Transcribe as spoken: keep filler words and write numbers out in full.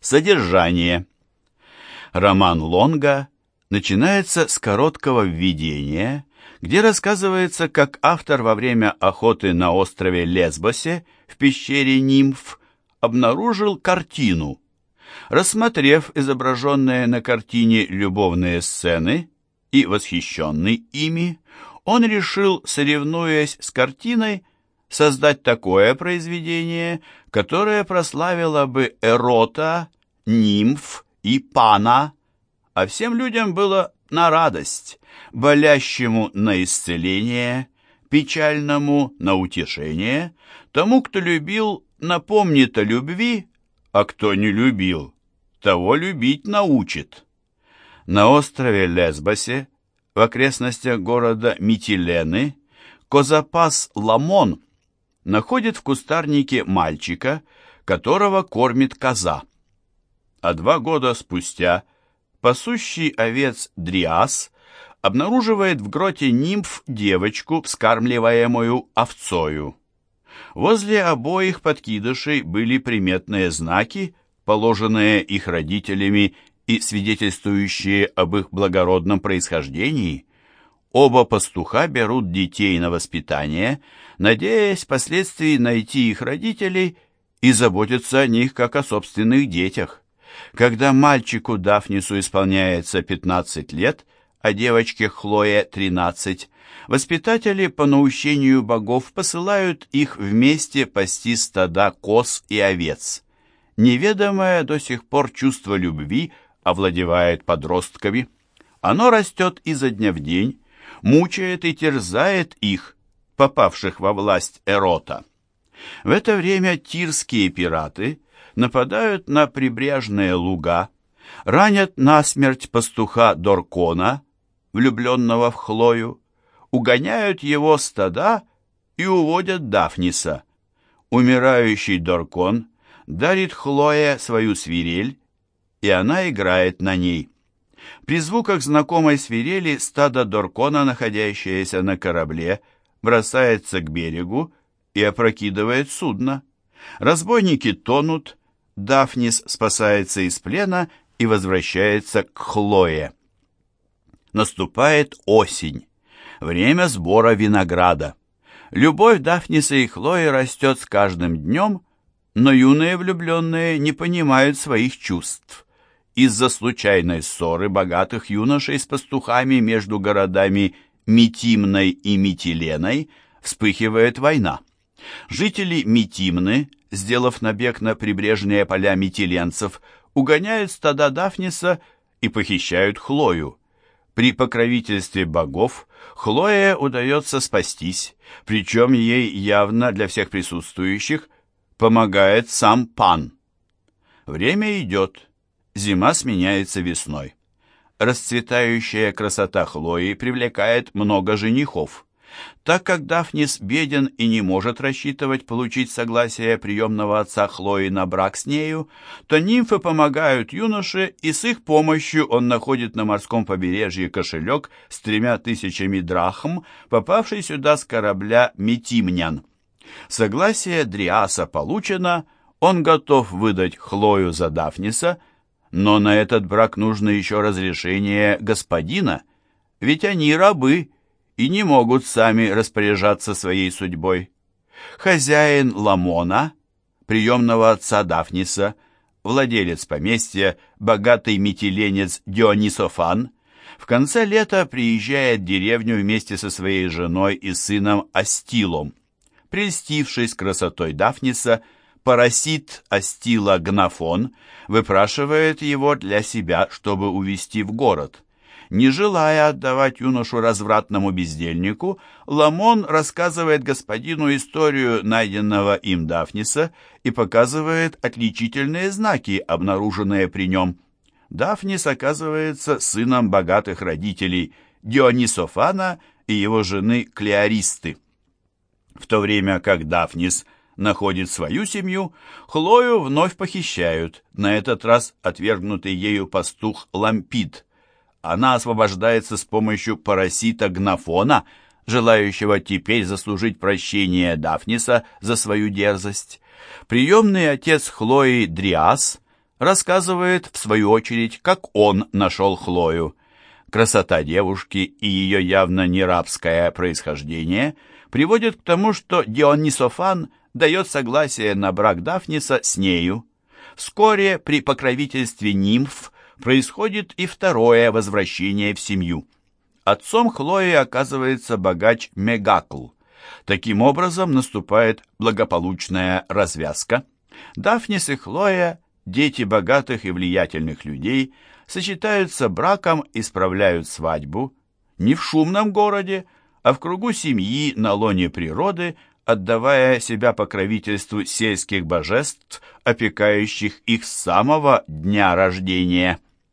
Содержание. Роман Лонга начинается с короткого введения, где рассказывается, как автор во время охоты на острове Лесбосе в пещере нимф обнаружил картину. Рассмотрев изображенные на картине любовные сцены и восхищенный ими, он решил, соревнуясь с картиной, создать такое произведение, которое прославило бы Эрота, нимф и Пана, а всем людям было на радость, болящему на исцеление, печальному на утешение, тому, кто любил, напомнит о любви, а кто не любил, того любить научит. На острове Лесбосе, в окрестностях города Митилены, козапас Ламон находит в кустарнике мальчика, которого кормит коза. А два года спустя пасущий овец Дриас обнаруживает в гроте нимф девочку, вскармливаемую овцою. Возле обоих подкидышей были приметные знаки, положенные их родителями и свидетельствующие об их благородном происхождении. Оба пастуха берут детей на воспитание, надеясь впоследствии найти их родителей и заботиться о них как о собственных детях. Когда мальчику Дафнису исполняется пятнадцать лет, а девочке Хлое тринадцать, воспитатели по наущению богов посылают их вместе пасти стада коз и овец. Неведомое до сих пор чувство любви овладевает подростками. Оно растет изо дня в день, мучает и терзает их, попавших во власть Эрота. В это время тирские пираты нападают на прибрежные луга, ранят насмерть пастуха Доркона, влюбленного в Хлою, угоняют его стада и уводят Дафниса. Умирающий Доркон дарит Хлое свою свирель, и она играет на ней. При звуках знакомой свирели стадо Доркона, находящееся на корабле, бросается к берегу и опрокидывает судно. Разбойники тонут, Дафнис спасается из плена и возвращается к Хлое. Наступает осень, время сбора винограда. Любовь Дафниса и Хлои растет с каждым днем, но юные влюбленные не понимают своих чувств. Из-за случайной ссоры богатых юношей с пастухами между городами Митимной и Митиленой вспыхивает война. Жители Митимны, сделав набег на прибрежные поля митиленцев, угоняют стада Дафниса и похищают Хлою. При покровительстве богов Хлое удается спастись, причем ей явно для всех присутствующих помогает сам Пан. Время идет, зима сменяется весной. Расцветающая красота Хлои привлекает много женихов. Так как Дафнис беден и не может рассчитывать получить согласие приемного отца Хлои на брак с нею, то нимфы помогают юноше, и с их помощью он находит на морском побережье кошелек с тремя тысячами драхм, попавший сюда с корабля Митимнян. Согласие Дриаса получено, он готов выдать Хлою за Дафниса, но на этот брак нужно еще разрешение господина, ведь они рабы и не могут сами распоряжаться своей судьбой. Хозяин Ламона, приемного отца Дафниса, владелец поместья, богатый митиленец Дионисофан, в конце лета приезжает в деревню вместе со своей женой и сыном Астилом. Прельстившись красотой Дафниса, парасит Астила Гнафон выпрашивает его для себя, чтобы увезти в город. Не желая отдавать юношу развратному бездельнику, Ламон рассказывает господину историю найденного им Дафниса и показывает отличительные знаки, обнаруженные при нем. Дафнис оказывается сыном богатых родителей Дионисофана и его жены Клеаристы. В то время как Дафнис находит свою семью, Хлою вновь похищают, на этот раз отвергнутый ею пастух Лампид. Она освобождается с помощью парасита Гнафона, желающего теперь заслужить прощение Дафниса за свою дерзость. Приемный отец Хлои Дриас рассказывает, в свою очередь, как он нашел Хлою. Красота девушки и ее явно не рабское происхождение приводят к тому, что Дионисофан дает согласие на брак Дафниса с нею. Вскоре при покровительстве нимф происходит и второе возвращение в семью. Отцом Хлои оказывается богач Мегакл. Таким образом наступает благополучная развязка. Дафнис и Хлоя, дети богатых и влиятельных людей, сочетаются браком и справляют свадьбу не в шумном городе, а в кругу семьи на лоне природы, отдавая себя покровительству сельских божеств, опекающих их с самого дня рождения.